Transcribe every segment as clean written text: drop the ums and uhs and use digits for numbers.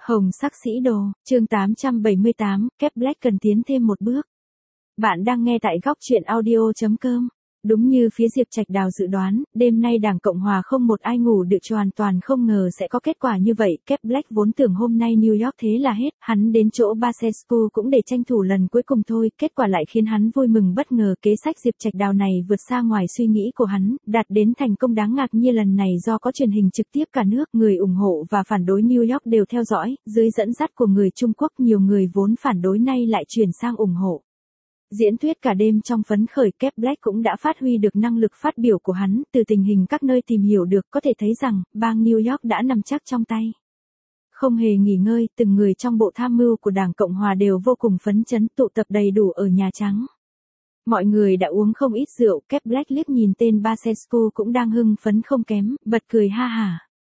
Hồng sắc sĩ đồ, chương 878, Kép Black cần tiến thêm một bước. Bạn đang nghe tại góc truyện audio.com. Đúng như phía Diệp Trạch Đào dự đoán, đêm nay Đảng Cộng Hòa không một ai ngủ được, hoàn toàn không ngờ sẽ có kết quả như vậy. Kép Black vốn tưởng hôm nay New York thế là hết, hắn đến chỗ Basescu cũng để tranh thủ lần cuối cùng thôi, kết quả lại khiến hắn vui mừng bất ngờ. Kế sách Diệp Trạch Đào này vượt xa ngoài suy nghĩ của hắn, đạt đến thành công đáng ngạc nhiên. Lần này do có truyền hình trực tiếp cả nước, người ủng hộ và phản đối New York đều theo dõi, dưới dẫn dắt của người Trung Quốc, nhiều người vốn phản đối nay lại chuyển sang ủng hộ. Diễn thuyết cả đêm trong phấn khởi, Kép Black cũng đã phát huy được năng lực phát biểu của hắn, từ tình hình các nơi tìm hiểu được có thể thấy rằng, bang New York đã nằm chắc trong tay. Không hề nghỉ ngơi, từng người trong bộ tham mưu của Đảng Cộng Hòa đều vô cùng phấn chấn, tụ tập đầy đủ ở Nhà Trắng. Mọi người đã uống không ít rượu, Kép Black liếc nhìn tên Basescu cũng đang hưng phấn không kém, bật cười ha hả.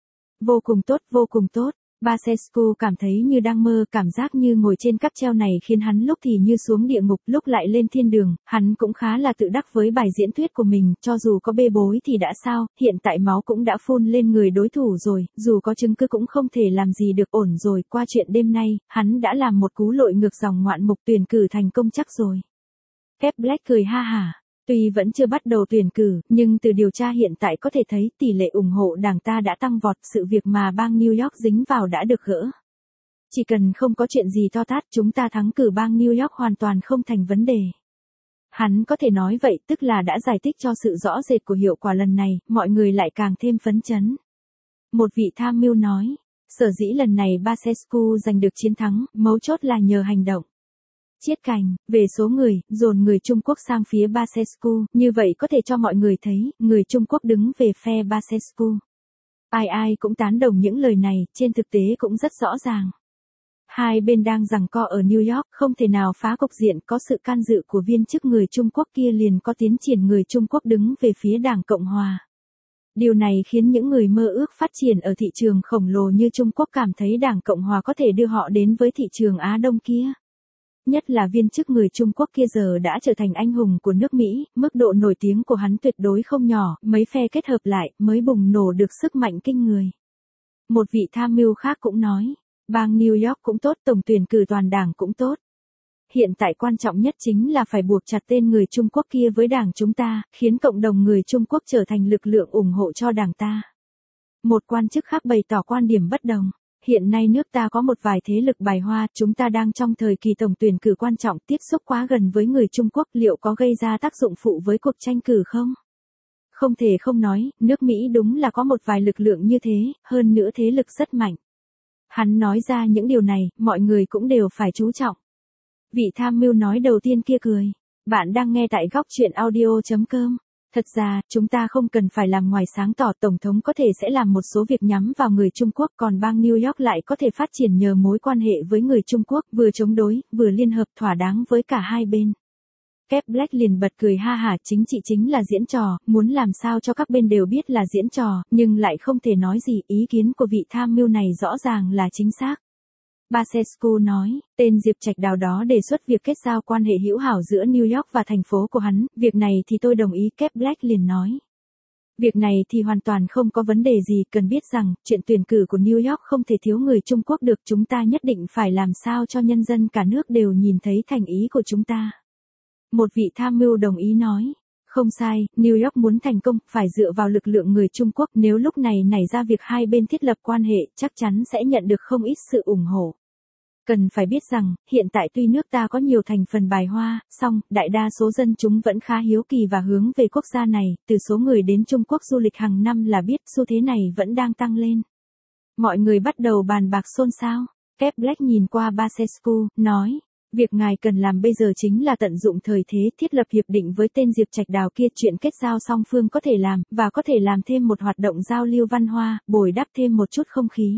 Vô cùng tốt, vô cùng tốt. Basescu cảm thấy như đang mơ, cảm giác như ngồi trên cáp treo này khiến hắn lúc thì như xuống địa ngục, lúc lại lên thiên đường. Hắn cũng khá là tự đắc với bài diễn thuyết của mình, cho dù có bê bối thì đã sao, hiện tại máu cũng đã phun lên người đối thủ rồi, dù có chứng cứ cũng không thể làm gì được, ổn rồi. Qua chuyện đêm nay, hắn đã làm một cú lội ngược dòng ngoạn mục, tuyển cử thành công chắc rồi. Kép Black cười ha hả. Tuy vẫn chưa bắt đầu tuyển cử, nhưng từ điều tra hiện tại có thể thấy tỷ lệ ủng hộ đảng ta đã tăng vọt, sự việc mà bang New York dính vào đã được gỡ. Chỉ cần không có chuyện gì to tát, chúng ta thắng cử bang New York hoàn toàn không thành vấn đề. Hắn có thể nói vậy, tức là đã giải thích cho sự rõ rệt của hiệu quả lần này, mọi người lại càng thêm phấn chấn. Một vị tham mưu nói, sở dĩ lần này Basescu giành được chiến thắng, mấu chốt là nhờ hành động chiết cành, về số người, dồn người Trung Quốc sang phía Basescu, như vậy có thể cho mọi người thấy, người Trung Quốc đứng về phe Basescu. Ai ai cũng tán đồng những lời này, trên thực tế cũng rất rõ ràng. Hai bên đang giằng co ở New York, không thể nào phá cục diện, có sự can dự của viên chức người Trung Quốc kia liền có tiến triển người Trung Quốc đứng về phía Đảng Cộng Hòa. Điều này khiến những người mơ ước phát triển ở thị trường khổng lồ như Trung Quốc cảm thấy Đảng Cộng Hòa có thể đưa họ đến với thị trường Á Đông kia. Nhất là viên chức người Trung Quốc kia giờ đã trở thành anh hùng của nước Mỹ, mức độ nổi tiếng của hắn tuyệt đối không nhỏ, mấy phe kết hợp lại mới bùng nổ được sức mạnh kinh người. Một vị tham mưu khác cũng nói, bang New York cũng tốt, tổng tuyển cử toàn đảng cũng tốt. Hiện tại quan trọng nhất chính là phải buộc chặt tên người Trung Quốc kia với đảng chúng ta, khiến cộng đồng người Trung Quốc trở thành lực lượng ủng hộ cho đảng ta. Một quan chức khác bày tỏ quan điểm bất đồng. Hiện nay nước ta có một vài thế lực bài hoa, chúng ta đang trong thời kỳ tổng tuyển cử quan trọng, tiếp xúc quá gần với người Trung Quốc, liệu có gây ra tác dụng phụ với cuộc tranh cử không? Không thể không nói, nước Mỹ đúng là có một vài lực lượng như thế, hơn nữa thế lực rất mạnh. Hắn nói ra những điều này, mọi người cũng đều phải chú trọng. Vị tham mưu nói đầu tiên kia cười. Bạn đang nghe tại góc truyện audio.com. Thật ra, chúng ta không cần phải làm ngoài sáng tỏ, Tổng thống có thể sẽ làm một số việc nhắm vào người Trung Quốc, còn bang New York lại có thể phát triển nhờ mối quan hệ với người Trung Quốc, vừa chống đối, vừa liên hợp thỏa đáng với cả hai bên. Kép Black liền bật cười ha hả, chính trị chính là diễn trò, muốn làm sao cho các bên đều biết là diễn trò, nhưng lại không thể nói gì, ý kiến của vị tham mưu này rõ ràng là chính xác. Basescu nói, tên Diệp Trạch Đào đó đề xuất việc kết giao quan hệ hữu hảo giữa New York và thành phố của hắn, việc này thì tôi đồng ý, Kép Black liền nói. Việc này thì hoàn toàn không có vấn đề gì, cần biết rằng, chuyện tuyển cử của New York không thể thiếu người Trung Quốc được, chúng ta nhất định phải làm sao cho nhân dân cả nước đều nhìn thấy thành ý của chúng ta. Một vị tham mưu đồng ý nói. Không sai, New York muốn thành công, phải dựa vào lực lượng người Trung Quốc, nếu lúc này nảy ra việc hai bên thiết lập quan hệ, chắc chắn sẽ nhận được không ít sự ủng hộ. Cần phải biết rằng, hiện tại tuy nước ta có nhiều thành phần bài hoa, song, đại đa số dân chúng vẫn khá hiếu kỳ và hướng về quốc gia này, từ số người đến Trung Quốc du lịch hàng năm là biết, xu thế này vẫn đang tăng lên. Mọi người bắt đầu bàn bạc xôn xao. Kép Black nhìn qua Basescu, nói. Việc ngài cần làm bây giờ chính là tận dụng thời thế, thiết lập hiệp định với tên Diệp Trạch Đào kia, chuyện kết giao song phương có thể làm, và có thể làm thêm một hoạt động giao lưu văn hóa, bồi đắp thêm một chút không khí.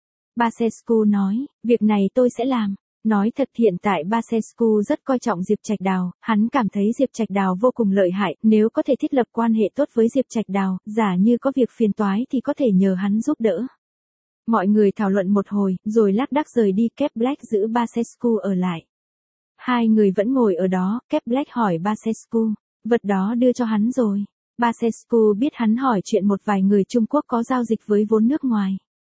Basescu nói, việc này tôi sẽ làm. Nói thật, hiện tại Basescu rất coi trọng Diệp Trạch Đào, hắn cảm thấy Diệp Trạch Đào vô cùng lợi hại, nếu có thể thiết lập quan hệ tốt với Diệp Trạch Đào, giả như có việc phiền toái thì có thể nhờ hắn giúp đỡ. Mọi người thảo luận một hồi, rồi lác đác rời đi, Kép Black giữ Basescu ở lại. Hai người vẫn ngồi ở đó, Kép Black hỏi Basescu, vật đó đưa cho hắn rồi. Basescu biết hắn hỏi chuyện một vài người Trung Quốc có giao dịch với vốn nước ngoài.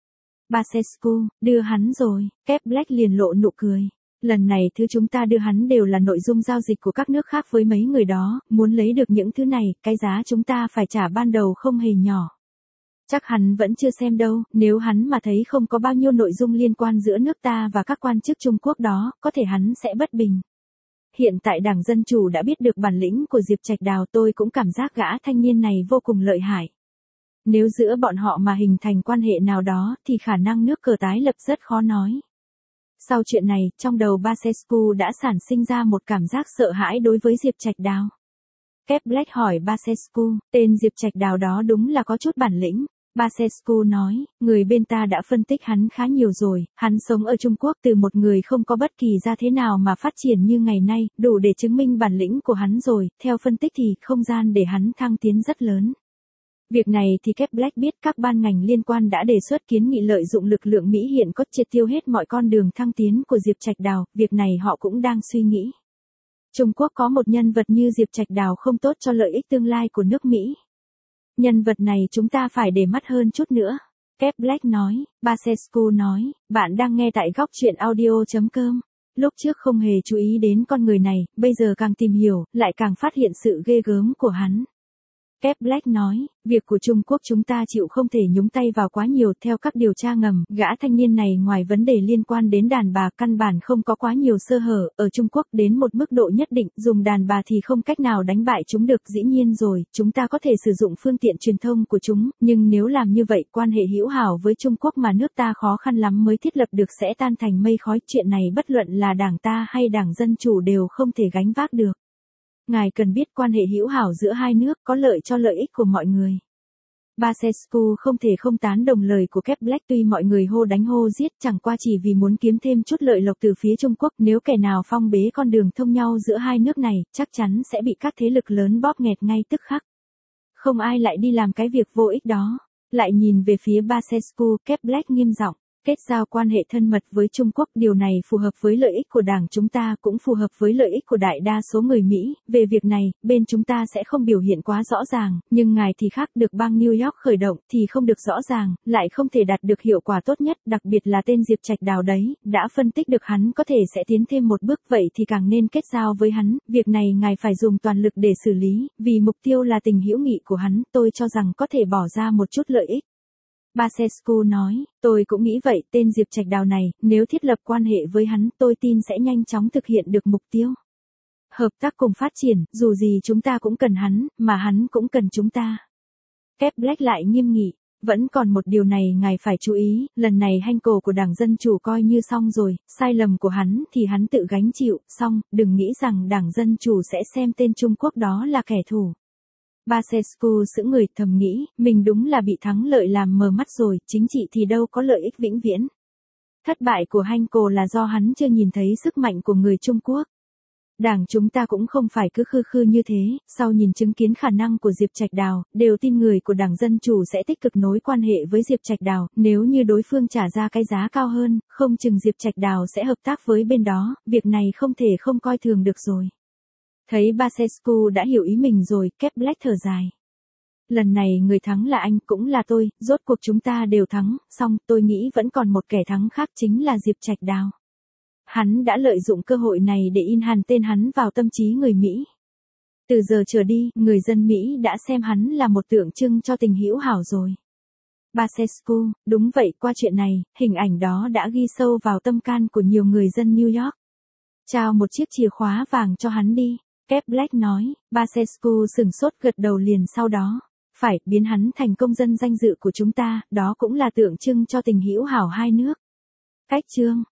Basescu, đưa hắn rồi, Keblech liền lộ nụ cười. Lần này thứ chúng ta đưa hắn đều là nội dung giao dịch của các nước khác với mấy người đó, muốn lấy được những thứ này, cái giá chúng ta phải trả ban đầu không hề nhỏ. Chắc hắn vẫn chưa xem đâu, nếu hắn mà thấy không có bao nhiêu nội dung liên quan giữa nước ta và các quan chức Trung Quốc đó, có thể hắn sẽ bất bình. Hiện tại Đảng Dân Chủ đã biết được bản lĩnh của Diệp Trạch Đào, tôi cũng cảm giác gã thanh niên này vô cùng lợi hại. Nếu giữa bọn họ mà hình thành quan hệ nào đó thì khả năng nước cờ tái lập rất khó nói. Sau chuyện này, trong đầu Basescu đã sản sinh ra một cảm giác sợ hãi đối với Diệp Trạch Đào. Keblech hỏi Basescu, tên Diệp Trạch Đào đó đúng là có chút bản lĩnh. Basescu nói, người bên ta đã phân tích hắn khá nhiều rồi, hắn sống ở Trung Quốc từ một người không có bất kỳ gia thế nào mà phát triển như ngày nay, đủ để chứng minh bản lĩnh của hắn rồi, theo phân tích thì không gian để hắn thăng tiến rất lớn. Việc này thì Keblech biết các ban ngành liên quan đã đề xuất kiến nghị lợi dụng lực lượng Mỹ hiện có triệt tiêu hết mọi con đường thăng tiến của Diệp Trạch Đào, việc này họ cũng đang suy nghĩ. Trung Quốc có một nhân vật như Diệp Trạch Đào không tốt cho lợi ích tương lai của nước Mỹ. Nhân vật này chúng ta phải để mắt hơn chút nữa. Keblech nói, Basescu nói, bạn đang nghe tại góc truyện audio.com. Lúc trước không hề chú ý đến con người này, bây giờ càng tìm hiểu, lại càng phát hiện sự ghê gớm của hắn. Keblech nói, việc của Trung Quốc chúng ta chịu không thể nhúng tay vào quá nhiều. Theo các điều tra ngầm, gã thanh niên này ngoài vấn đề liên quan đến đàn bà căn bản không có quá nhiều sơ hở. Ở Trung Quốc đến một mức độ nhất định, dùng đàn bà thì không cách nào đánh bại chúng được. Dĩ nhiên rồi, chúng ta có thể sử dụng phương tiện truyền thông của chúng, nhưng nếu làm như vậy quan hệ hữu hảo với Trung Quốc mà nước ta khó khăn lắm mới thiết lập được sẽ tan thành mây khói. Chuyện này bất luận là đảng ta hay Đảng Dân Chủ đều không thể gánh vác được. Ngài cần biết quan hệ hữu hảo giữa hai nước có lợi cho lợi ích của mọi người. Basescu không thể không tán đồng lời của Keblech, tuy mọi người hô đánh hô giết chẳng qua chỉ vì muốn kiếm thêm chút lợi lộc từ phía Trung Quốc. Nếu kẻ nào phong bế con đường thông nhau giữa hai nước này, chắc chắn sẽ bị các thế lực lớn bóp nghẹt ngay tức khắc. Không ai lại đi làm cái việc vô ích đó. Lại nhìn về phía Basescu, Keblech nghiêm giọng. Kết giao quan hệ thân mật với Trung Quốc, điều này phù hợp với lợi ích của đảng chúng ta, cũng phù hợp với lợi ích của đại đa số người Mỹ. Về việc này, bên chúng ta sẽ không biểu hiện quá rõ ràng, nhưng ngài thì khác, được bang New York khởi động thì không được rõ ràng, lại không thể đạt được hiệu quả tốt nhất, đặc biệt là tên Diệp Trạch Đào đấy, đã phân tích được hắn có thể sẽ tiến thêm một bước, vậy thì càng nên kết giao với hắn. Việc này ngài phải dùng toàn lực để xử lý, vì mục tiêu là tình hữu nghị của hắn, tôi cho rằng có thể bỏ ra một chút lợi ích. Basescu nói, tôi cũng nghĩ vậy, tên Diệp Trạch Đào này, nếu thiết lập quan hệ với hắn, tôi tin sẽ nhanh chóng thực hiện được mục tiêu. Hợp tác cùng phát triển, dù gì chúng ta cũng cần hắn, mà hắn cũng cần chúng ta. Keblech lại nghiêm nghị, vẫn còn một điều này ngài phải chú ý, lần này hanh cổ của Đảng Dân Chủ coi như xong rồi, sai lầm của hắn thì hắn tự gánh chịu, xong, đừng nghĩ rằng Đảng Dân Chủ sẽ xem tên Trung Quốc đó là kẻ thù. Basescu sững người, thầm nghĩ, mình đúng là bị thắng lợi làm mờ mắt rồi, chính trị thì đâu có lợi ích vĩnh viễn. Thất bại của hanh cổ là do hắn chưa nhìn thấy sức mạnh của người Trung Quốc. Đảng chúng ta cũng không phải cứ khư khư như thế, sau nhìn chứng kiến khả năng của Diệp Trạch Đào, đều tin người của Đảng Dân Chủ sẽ tích cực nối quan hệ với Diệp Trạch Đào, nếu như đối phương trả ra cái giá cao hơn, không chừng Diệp Trạch Đào sẽ hợp tác với bên đó, việc này không thể không coi thường được rồi. Thấy Basescu đã hiểu ý mình rồi, Keblech thở dài. Lần này người thắng là anh, cũng là tôi, rốt cuộc chúng ta đều thắng, song tôi nghĩ vẫn còn một kẻ thắng khác, chính là Diệp Trạch Đào. Hắn đã lợi dụng cơ hội này để in hằn tên hắn vào tâm trí người Mỹ. Từ giờ trở đi, người dân Mỹ đã xem hắn là một tượng trưng cho tình hữu hảo rồi. Basescu, đúng vậy, qua chuyện này, hình ảnh đó đã ghi sâu vào tâm can của nhiều người dân New York. Trao một chiếc chìa khóa vàng cho hắn đi. Keblech nói, Basescu sửng sốt gật đầu liền sau đó. Phải, biến hắn thành công dân danh dự của chúng ta, đó cũng là tượng trưng cho tình hữu hảo hai nước. Cách chương